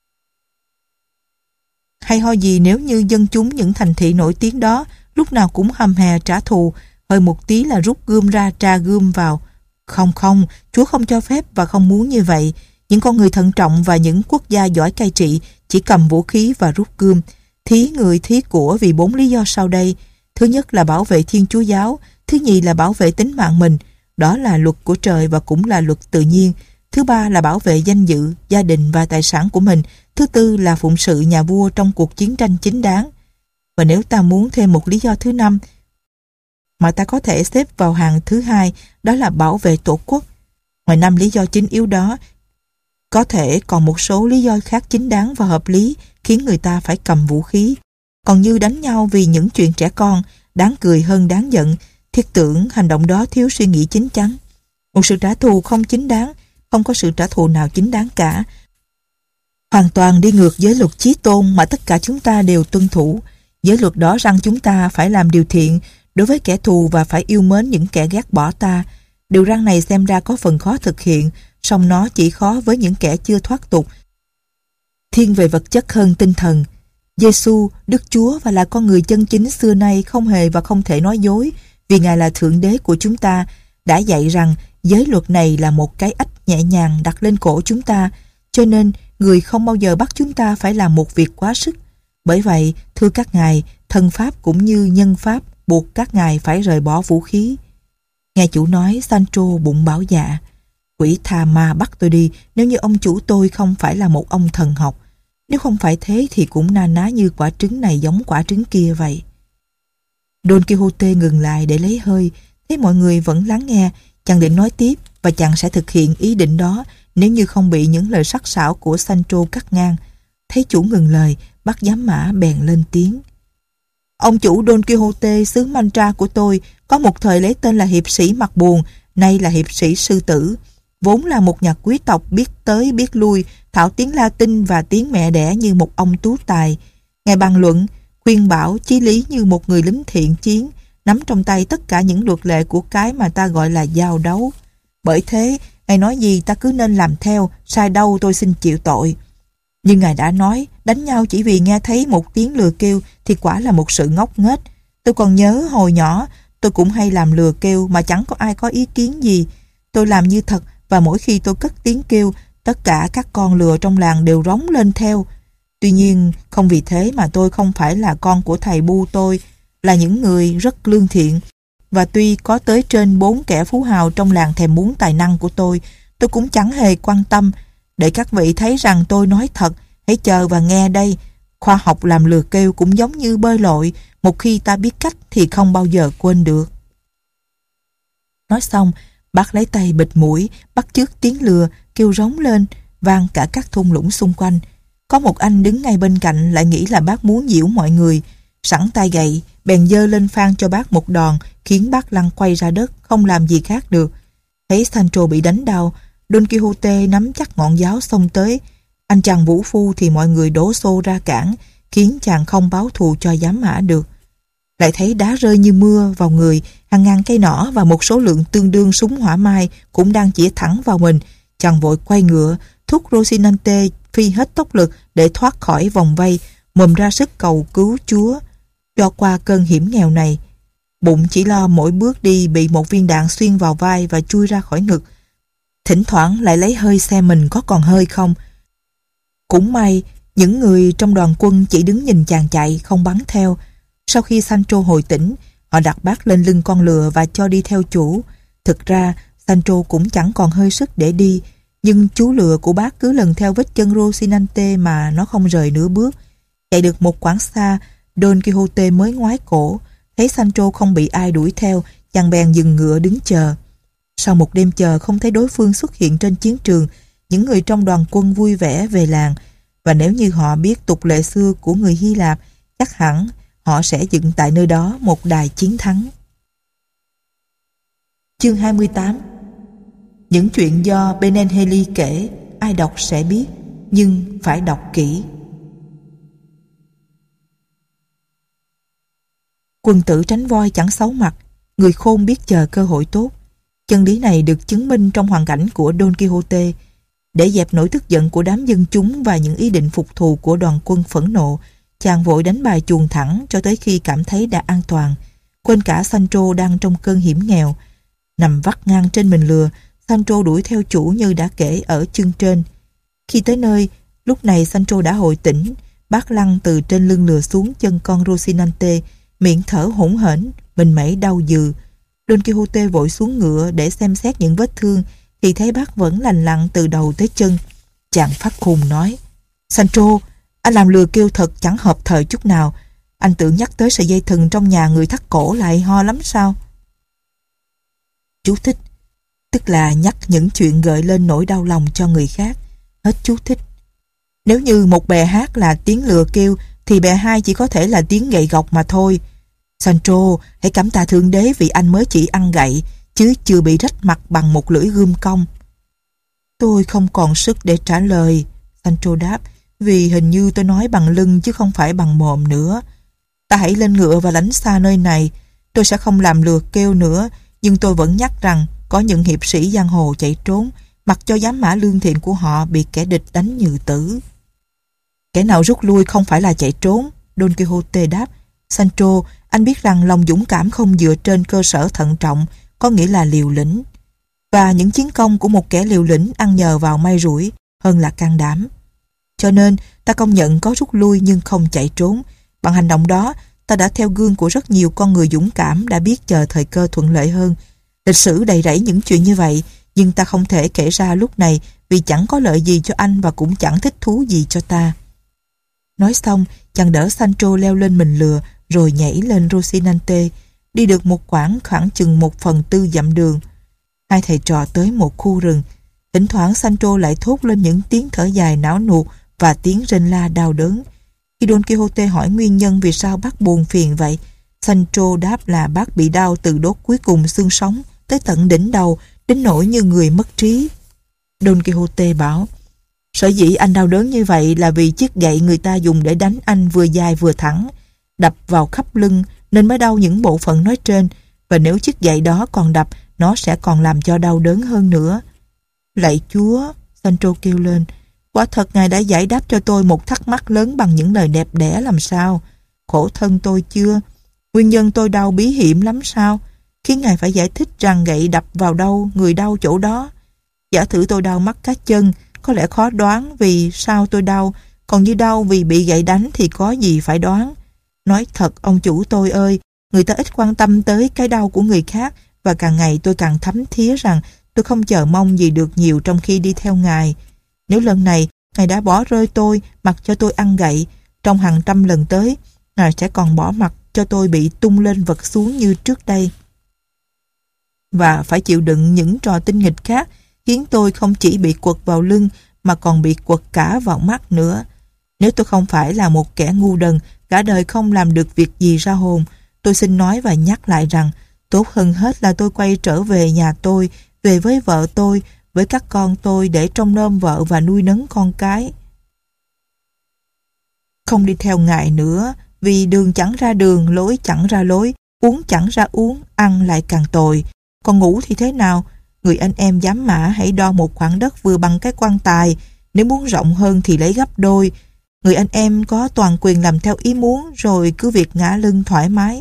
S1: Hay ho gì nếu như dân chúng những thành thị nổi tiếng đó lúc nào cũng hầm hè trả thù, hơi một tí là rút gươm ra tra gươm vào. Không không, Chúa không cho phép và không muốn như vậy. Những con người thận trọng và những quốc gia giỏi cai trị chỉ cầm vũ khí và rút gươm, thí người thí của vì bốn lý do sau đây. Thứ nhất là bảo vệ Thiên Chúa giáo, thứ nhì là bảo vệ tính mạng mình, đó là luật của trời và cũng là luật tự nhiên. Thứ ba là bảo vệ danh dự, gia đình và tài sản của mình. Thứ tư là phụng sự nhà vua trong cuộc chiến tranh chính đáng. Và nếu ta muốn thêm một lý do thứ năm mà ta có thể xếp vào hàng thứ hai, đó là bảo vệ tổ quốc. Ngoài năm lý do chính yếu đó, có thể còn một số lý do khác chính đáng và hợp lý khiến người ta phải cầm vũ khí. Còn như đánh nhau vì những chuyện trẻ con, đáng cười hơn đáng giận, thiết tưởng hành động đó thiếu suy nghĩ chín chắn. Một sự trả thù không chính đáng, không có sự trả thù nào chính đáng cả. Hoàn toàn đi ngược với luật chí tôn mà tất cả chúng ta đều tuân thủ. Giới luật đó rằng chúng ta phải làm điều thiện đối với kẻ thù và phải yêu mến những kẻ ghét bỏ ta. Điều răn này xem ra có phần khó thực hiện, song nó chỉ khó với những kẻ chưa thoát tục, thiên về vật chất hơn tinh thần. Giêsu, Đức Chúa và là con người chân chính xưa nay không hề và không thể nói dối, vì Ngài là Thượng Đế của chúng ta, đã dạy rằng giới luật này là một cái ách nhẹ nhàng đặt lên cổ chúng ta, cho nên người không bao giờ bắt chúng ta phải làm một việc quá sức. Bởi vậy, thưa các ngài, thân pháp cũng như nhân pháp buộc các ngài phải rời bỏ vũ khí. Nghe chủ nói, Sancho bụng bảo dạ, quỷ tà ma bắt tôi đi nếu như ông chủ tôi không phải là một ông thần học. Nếu không phải thế thì cũng na ná như quả trứng này giống quả trứng kia vậy. Don Quixote ngừng lại để lấy hơi, thấy mọi người vẫn lắng nghe, chàng định nói tiếp và chàng sẽ thực hiện ý định đó nếu như không bị những lời sắc sảo của Sancho cắt ngang. Thấy chủ ngừng lời, bắt giám mã bèn lên tiếng. Ông chủ Don Quixote xứ Mantra của tôi có một thời lấy tên là hiệp sĩ mặt buồn, nay là hiệp sĩ sư tử. Vốn là một nhà quý tộc biết tới biết lui, thạo tiếng Latin và tiếng mẹ đẻ như một ông tú tài. Ngài bàn luận, khuyên bảo chí lý như một người lính thiện chiến, nắm trong tay tất cả những luật lệ của cái mà ta gọi là giao đấu. Bởi thế, Ngài nói gì ta cứ nên làm theo, sai đâu tôi xin chịu tội. Nhưng Ngài đã nói, đánh nhau chỉ vì nghe thấy một tiếng lừa kêu thì quả là một sự ngốc nghếch. Tôi còn nhớ hồi nhỏ, tôi cũng hay làm lừa kêu mà chẳng có ai có ý kiến gì. Tôi làm như thật và mỗi khi tôi cất tiếng kêu, tất cả các con lừa trong làng đều rống lên theo. Tuy nhiên, không vì thế mà tôi không phải là con của thầy bu tôi, là những người rất lương thiện. Và tuy có tới trên bốn kẻ phú hào trong làng thèm muốn tài năng của tôi, tôi cũng chẳng hề quan tâm. Để các vị thấy rằng tôi nói thật, hãy chờ và nghe đây. Khoa học làm lừa kêu cũng giống như bơi lội, một khi ta biết cách thì không bao giờ quên được. Nói xong, bác lấy tay bịt mũi, bắt chước tiếng lừa, kêu rống lên, vang cả các thung lũng xung quanh. Có một anh đứng ngay bên cạnh lại nghĩ là bác muốn giễu mọi người. Sẵn tay gậy, bèn giơ lên phang cho bác một đòn, khiến bác lăn quay ra đất, không làm gì khác được. Thấy Sancho bị đánh đau, Don Quixote nắm chắc ngọn giáo xông tới. Anh chàng vũ phu thì mọi người đổ xô ra cản, khiến chàng không báo thù cho giám mã được. Lại thấy đá rơi như mưa vào người, hàng ngàn cây nỏ và một số lượng tương đương súng hỏa mai cũng đang chĩa thẳng vào mình. Chàng vội quay ngựa, thúc Rocinante phi hết tốc lực để thoát khỏi vòng vây, mồm ra sức cầu cứu Chúa cho qua cơn hiểm nghèo này. Bụng chỉ lo mỗi bước đi bị một viên đạn xuyên vào vai và chui ra khỏi ngực. Thỉnh thoảng lại lấy hơi xem mình có còn hơi không. Cũng may, những người trong đoàn quân chỉ đứng nhìn chàng chạy, không bắn theo. Sau khi Sancho hồi tỉnh, họ đặt bác lên lưng con lừa và cho đi theo chủ. Thực ra, Sancho cũng chẳng còn hơi sức để đi, nhưng chú lừa của bác cứ lần theo vết chân Rocinante mà nó không rời nửa bước. Chạy được một quãng xa, Don Quixote mới ngoái cổ, thấy Sancho không bị ai đuổi theo, chàng bèn dừng ngựa đứng chờ. Sau một đêm chờ không thấy đối phương xuất hiện trên chiến trường, những người trong đoàn quân vui vẻ về làng, và nếu như họ biết tục lệ xưa của người Hy Lạp, chắc hẳn họ sẽ dựng tại nơi đó một đài chiến thắng. Chương hai mươi tám. Những chuyện do Benenheli kể, ai đọc sẽ biết, nhưng phải đọc kỹ. Quân tử tránh voi chẳng xấu mặt, người khôn biết chờ cơ hội tốt. Chân lý này được chứng minh trong hoàn cảnh của Don Quixote. Để dẹp nỗi tức giận của đám dân chúng và những ý định phục thù của đoàn quân phẫn nộ, chàng vội đánh bài chuồn thẳng cho tới khi cảm thấy đã an toàn, quên cả Sancho đang trong cơn hiểm nghèo. Nằm vắt ngang trên mình lừa, Sancho đuổi theo chủ như đã kể ở chương trên. Khi tới nơi, lúc này Sancho đã hồi tỉnh, bác lăn từ trên lưng lừa xuống chân con Rocinante, miệng thở hổn hển, mình mẩy đau dừ. Don Quixote vội xuống ngựa để xem xét những vết thương, thì thấy bác vẫn lành lặn từ đầu tới chân. Chàng phát khùng nói: Sancho, anh làm lừa kêu thật chẳng hợp thời chút nào. Anh tưởng nhắc tới sợi dây thừng trong nhà người thắt cổ lại ho lắm sao? Chú thích, tức là nhắc những chuyện gợi lên nỗi đau lòng cho người khác. Hết chú thích. Nếu như một bè hát là tiếng lừa kêu, thì bè hai chỉ có thể là tiếng gậy gộc mà thôi. Sancho, hãy cảm tạ Thượng Đế vì anh mới chỉ ăn gậy, chứ chưa bị rách mặt bằng một lưỡi gươm cong. Tôi không còn sức để trả lời, Sancho đáp, vì hình như tôi nói bằng lưng chứ không phải bằng mồm nữa. Ta hãy lên ngựa và lánh xa nơi này. Tôi sẽ không làm lừa kêu nữa, nhưng tôi vẫn nhắc rằng có những hiệp sĩ giang hồ chạy trốn, mặc cho giám mã lương thiện của họ bị kẻ địch đánh như tử. Kẻ nào rút lui không phải là chạy trốn, Don Quixote đáp. Sancho, anh biết rằng lòng dũng cảm không dựa trên cơ sở thận trọng, có nghĩa là liều lĩnh. Và những chiến công của một kẻ liều lĩnh ăn nhờ vào may rủi hơn là can đảm. Cho nên, ta công nhận có rút lui nhưng không chạy trốn. Bằng hành động đó, ta đã theo gương của rất nhiều con người dũng cảm đã biết chờ thời cơ thuận lợi hơn. Lịch sử đầy rẫy những chuyện như vậy, nhưng ta không thể kể ra lúc này vì chẳng có lợi gì cho anh và cũng chẳng thích thú gì cho ta. Nói xong, chàng đỡ Sancho leo lên mình lừa rồi nhảy lên Rocinante, đi được một quãng khoảng chừng một phần tư dặm đường. Hai thầy trò tới một khu rừng. Thỉnh thoảng Sancho lại thốt lên những tiếng thở dài não nuột và tiếng rên la đau đớn. Khi Don Quixote hỏi nguyên nhân vì sao bác buồn phiền vậy, Sancho đáp là bác bị đau từ đốt cuối cùng xương sống tới tận đỉnh đầu, đến nỗi như người mất trí. Don Quixote bảo: sở dĩ anh đau đớn như vậy là vì chiếc gậy người ta dùng để đánh anh vừa dài vừa thẳng, đập vào khắp lưng nên mới đau những bộ phận nói trên, và nếu chiếc gậy đó còn đập, nó sẽ còn làm cho đau đớn hơn nữa. Lạy Chúa, Sancho kêu lên, quả thật Ngài đã giải đáp cho tôi một thắc mắc lớn bằng những lời đẹp đẽ làm sao. Khổ thân tôi chưa? Nguyên nhân tôi đau bí hiểm lắm sao? Khiến Ngài phải giải thích rằng gậy đập vào đâu, người đau chỗ đó. Giả thử tôi đau mắt cá chân, có lẽ khó đoán vì sao tôi đau, còn như đau vì bị gậy đánh thì có gì phải đoán. Nói thật ông chủ tôi ơi, người ta ít quan tâm tới cái đau của người khác, và càng ngày tôi càng thấm thía rằng tôi không chờ mong gì được nhiều trong khi đi theo Ngài. Nếu lần này Ngài đã bỏ rơi tôi, mặc cho tôi ăn gậy, trong hàng trăm lần tới, Ngài sẽ còn bỏ mặc cho tôi bị tung lên vật xuống như trước đây. Và phải chịu đựng những trò tinh nghịch khác, khiến tôi không chỉ bị quật vào lưng mà còn bị quật cả vào mắt nữa. Nếu tôi không phải là một kẻ ngu đần, cả đời không làm được việc gì ra hồn, tôi xin nói và nhắc lại rằng tốt hơn hết là tôi quay trở về nhà tôi, về với vợ tôi, với các con tôi để trông nom vợ và nuôi nấng con cái. Không đi theo Ngài nữa, vì đường chẳng ra đường, lối chẳng ra lối, uống chẳng ra uống, ăn lại càng tồi. Còn ngủ thì thế nào? Người anh em giám mã hãy đo một khoảng đất vừa bằng cái quan tài, nếu muốn rộng hơn thì lấy gấp đôi. Người anh em có toàn quyền làm theo ý muốn, rồi cứ việc ngã lưng thoải mái.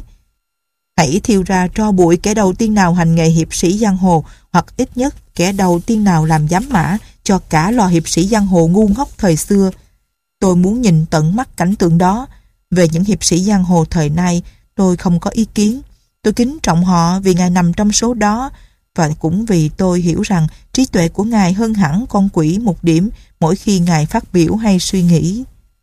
S1: Hãy thiêu ra tro bụi kẻ đầu tiên nào hành nghề hiệp sĩ giang hồ, hoặc ít nhất kẻ đầu tiên nào làm giám mã cho cả lò hiệp sĩ giang hồ ngu ngốc thời xưa. Tôi muốn nhìn tận mắt cảnh tượng đó. Về những hiệp sĩ giang hồ thời nay, tôi không có ý kiến. Tôi kính trọng họ vì Ngài nằm trong số đó, và cũng vì tôi hiểu rằng trí tuệ của Ngài hơn hẳn con quỷ một điểm mỗi khi Ngài phát biểu hay suy nghĩ.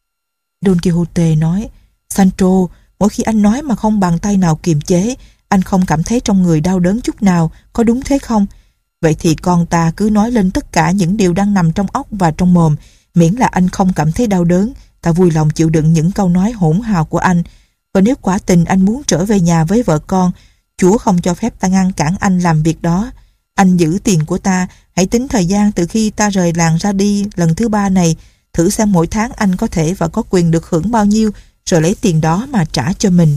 S1: Don Quixote nói, Sancho, mỗi khi anh nói mà không bàn tay nào kiềm chế, anh không cảm thấy trong người đau đớn chút nào, có đúng thế không? Vậy thì con ta cứ nói lên tất cả những điều đang nằm trong óc và trong mồm, miễn là anh không cảm thấy đau đớn, ta vui lòng chịu đựng những câu nói hỗn hào của anh. Và nếu quả tình anh muốn trở về nhà với vợ con, Chúa không cho phép ta ngăn cản anh làm việc đó. Anh giữ tiền của ta, hãy tính thời gian từ khi ta rời làng ra đi lần thứ ba này, thử xem mỗi tháng anh có thể và có quyền được hưởng bao nhiêu, rồi lấy tiền đó mà trả cho mình.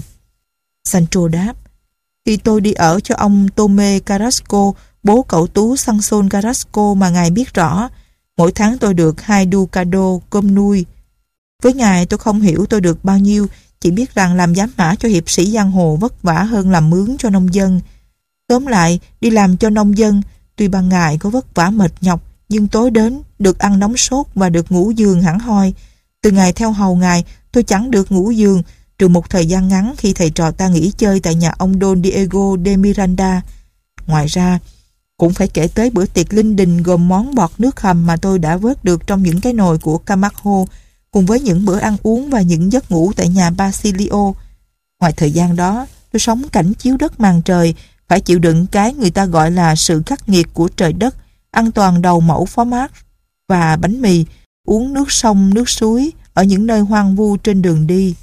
S1: Sancho đáp, khi tôi đi ở cho ông Tome Carrasco, bố cậu tú Sansón Carrasco mà ngài biết rõ, mỗi tháng tôi được hai ducado cơm nuôi. Với ngài tôi không hiểu tôi được bao nhiêu, chỉ biết rằng làm giám mã cho hiệp sĩ giang hồ vất vả hơn làm mướn cho nông dân. Tóm lại, đi làm cho nông dân, tuy ban ngày có vất vả mệt nhọc, nhưng tối đến được ăn nóng sốt và được ngủ giường hẳn hoi. Từ ngày theo hầu ngài, tôi chẳng được ngủ giường, trừ một thời gian ngắn khi thầy trò ta nghỉ chơi tại nhà ông Don Diego de Miranda. Ngoài ra, cũng phải kể tới bữa tiệc linh đình gồm món bọt nước hầm mà tôi đã vớt được trong những cái nồi của Camacho, cùng với những bữa ăn uống và những giấc ngủ tại nhà Basilio. Ngoài thời gian đó, tôi sống cảnh chiếu đất màn trời, phải chịu đựng cái người ta gọi là sự khắc nghiệt của trời đất, ăn toàn đầu mẫu phó mát và bánh mì, uống nước sông, nước suối ở những nơi hoang vu trên đường đi.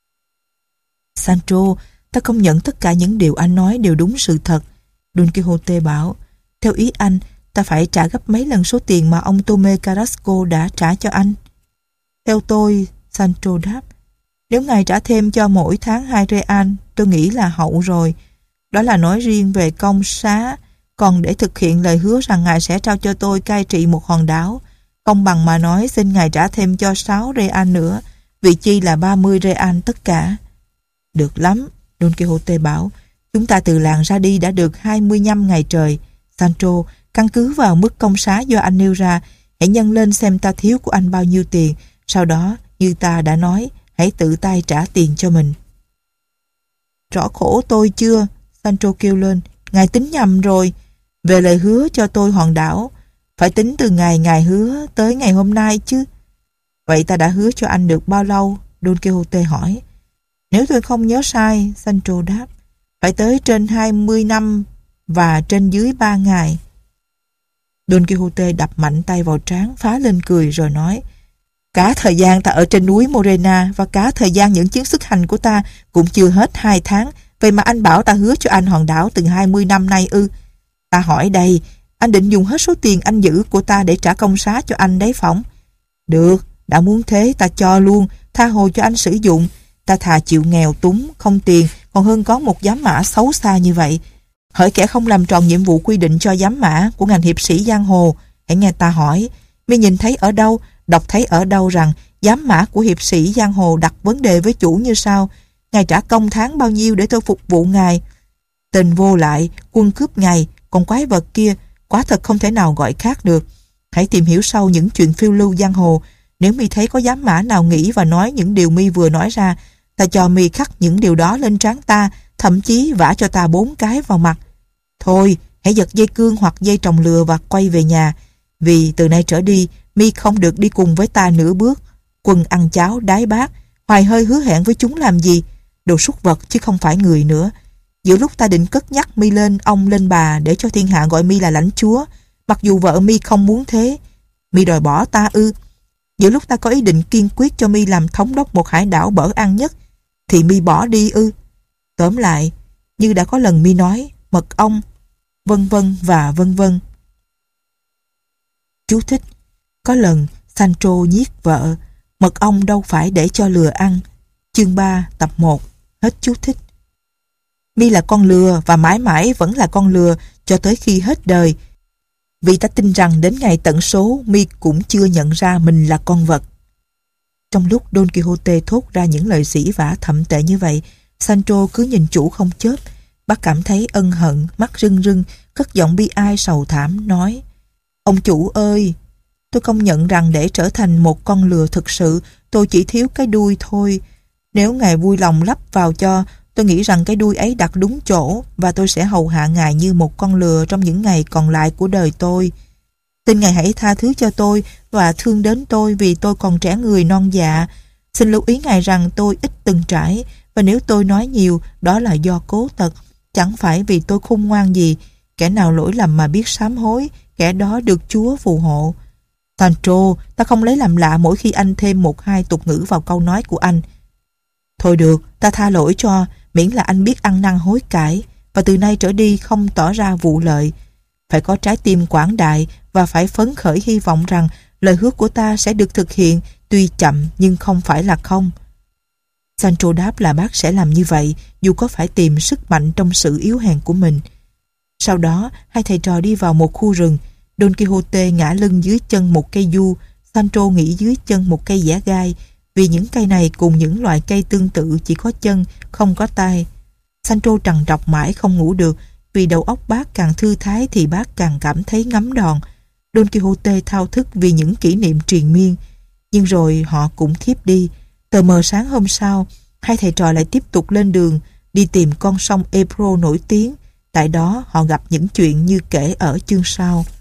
S1: Sancho, ta công nhận tất cả những điều anh nói đều đúng sự thật. Don Quixote bảo, theo ý anh, ta phải trả gấp mấy lần số tiền mà ông Tome Carrasco đã trả cho anh? Theo tôi, Sancho đáp, nếu ngài trả thêm cho mỗi tháng hai real, tôi nghĩ là hậu rồi. Đó là nói riêng về công xá, còn để thực hiện lời hứa rằng ngài sẽ trao cho tôi cai trị một hòn đảo, công bằng mà nói xin ngài trả thêm cho sáu real nữa, vì chi là ba mươi real tất cả. Được lắm, Don Quixote bảo, chúng ta từ làng ra đi đã được hai mươi lăm ngày trời. Sancho, căn cứ vào mức công xá do anh nêu ra, hãy nhân lên xem ta thiếu của anh bao nhiêu tiền, sau đó, như ta đã nói, hãy tự tay trả tiền cho mình. Rõ khổ tôi chưa? Sancho kêu lên, ngài tính nhầm rồi. Về lời hứa cho tôi hòn đảo, phải tính từ ngày ngài hứa tới ngày hôm nay chứ. Vậy ta đã hứa cho anh được bao lâu? Don Quixote hỏi. Nếu tôi không nhớ sai, Sancho đáp, phải tới trên hai mươi năm và trên dưới ba ngày. Don Quixote đập mạnh tay vào trán, phá lên cười rồi nói, cả thời gian ta ở trên núi Morena và cả thời gian những chuyến xuất hành của ta cũng chưa hết hai tháng, vậy mà anh bảo ta hứa cho anh hòn đảo từng hai mươi năm nay ư? Ta hỏi đây, anh định dùng hết số tiền anh giữ của ta để trả công xá cho anh đấy phỏng? Được, đã muốn thế ta cho luôn, tha hồ cho anh sử dụng. Ta thà chịu nghèo túng, không tiền, còn hơn có một giám mã xấu xa như vậy. Hỡi kẻ không làm tròn nhiệm vụ quy định cho giám mã của ngành hiệp sĩ giang hồ, hãy nghe ta hỏi, mi nhìn thấy ở đâu, đọc thấy ở đâu rằng giám mã của hiệp sĩ giang hồ đặt vấn đề với chủ như sau: ngài trả công tháng bao nhiêu để tôi phục vụ ngài? Tên vô lại, quân cướp ngài, còn quái vật kia, quả thật không thể nào gọi khác được. Hãy tìm hiểu sâu những chuyện phiêu lưu giang hồ. Nếu mi thấy có giám mã nào nghĩ và nói những điều mi vừa nói ra, ta cho mi khắc những điều đó lên trán ta, thậm chí vả cho ta bốn cái vào mặt. Thôi, hãy giật dây cương hoặc dây trồng lừa và quay về nhà, vì từ nay trở đi mi không được đi cùng với ta nửa bước. Quân ăn cháo đái bát, hoài hơi hứa hẹn với chúng làm gì? Đồ súc vật chứ không phải người nữa. Giữa lúc ta định cất nhắc mi lên ông lên bà để cho thiên hạ gọi mi là lãnh chúa, mặc dù vợ mi không muốn thế, mi đòi bỏ ta ư? Giữa lúc ta có ý định kiên quyết cho mi làm thống đốc một hải đảo bở ăn nhất, thì mi bỏ đi ư? Tóm lại, như đã có lần mi nói, mật ong, vân vân và vân vân. Chú thích: có lần Sancho giết vợ, mật ong đâu phải để cho lừa ăn. Chương ba tập một. Hết chú thích. Mi là con lừa và mãi mãi vẫn là con lừa cho tới khi hết đời. Vì ta tin rằng đến ngày tận số, Mi cũng chưa nhận ra mình là con vật. Trong lúc Don Quixote thốt ra những lời sỉ vả thậm tệ như vậy, Sancho cứ nhìn chủ không chớp. Bác cảm thấy ân hận, mắt rưng rưng, cất giọng bi ai sầu thảm, nói: Ông chủ ơi, tôi công nhận rằng để trở thành một con lừa thực sự, tôi chỉ thiếu cái đuôi thôi. Nếu ngài vui lòng lắp vào cho, tôi nghĩ rằng cái đuôi ấy đặt đúng chỗ và tôi sẽ hầu hạ ngài như một con lừa trong những ngày còn lại của đời tôi. Xin ngài hãy tha thứ cho tôi và thương đến tôi vì tôi còn trẻ người non dạ. Xin lưu ý ngài rằng tôi ít từng trải và nếu tôi nói nhiều đó là do cố tật, chẳng phải vì tôi khôn ngoan gì. Kẻ nào lỗi lầm mà biết sám hối, kẻ đó được Chúa phù hộ. Sancho, ta không lấy làm lạ mỗi khi anh thêm một hai tục ngữ vào câu nói của anh. Thôi được, ta tha lỗi cho, miễn là anh biết ăn năn hối cải và từ nay trở đi không tỏ ra vụ lợi. Phải có trái tim quảng đại và phải phấn khởi hy vọng rằng lời hứa của ta sẽ được thực hiện, tuy chậm nhưng không phải là không. Sancho đáp là bác sẽ làm như vậy dù có phải tìm sức mạnh trong sự yếu hèn của mình. Sau đó, hai thầy trò đi vào một khu rừng. Don Quixote ngã lưng dưới chân một cây du, Sancho nghỉ dưới chân một cây dẻ gai, vì những cây này cùng những loại cây tương tự chỉ có chân, không có tai. Sancho trằn trọc mãi không ngủ được, vì đầu óc bác càng thư thái thì bác càng cảm thấy ngấm đòn. Don Quixote thao thức vì những kỷ niệm triền miên, nhưng rồi họ cũng thiếp đi. Tờ mờ sáng hôm sau, hai thầy trò lại tiếp tục lên đường, đi tìm con sông Ebro nổi tiếng. Tại đó họ gặp những chuyện như kể ở chương sau.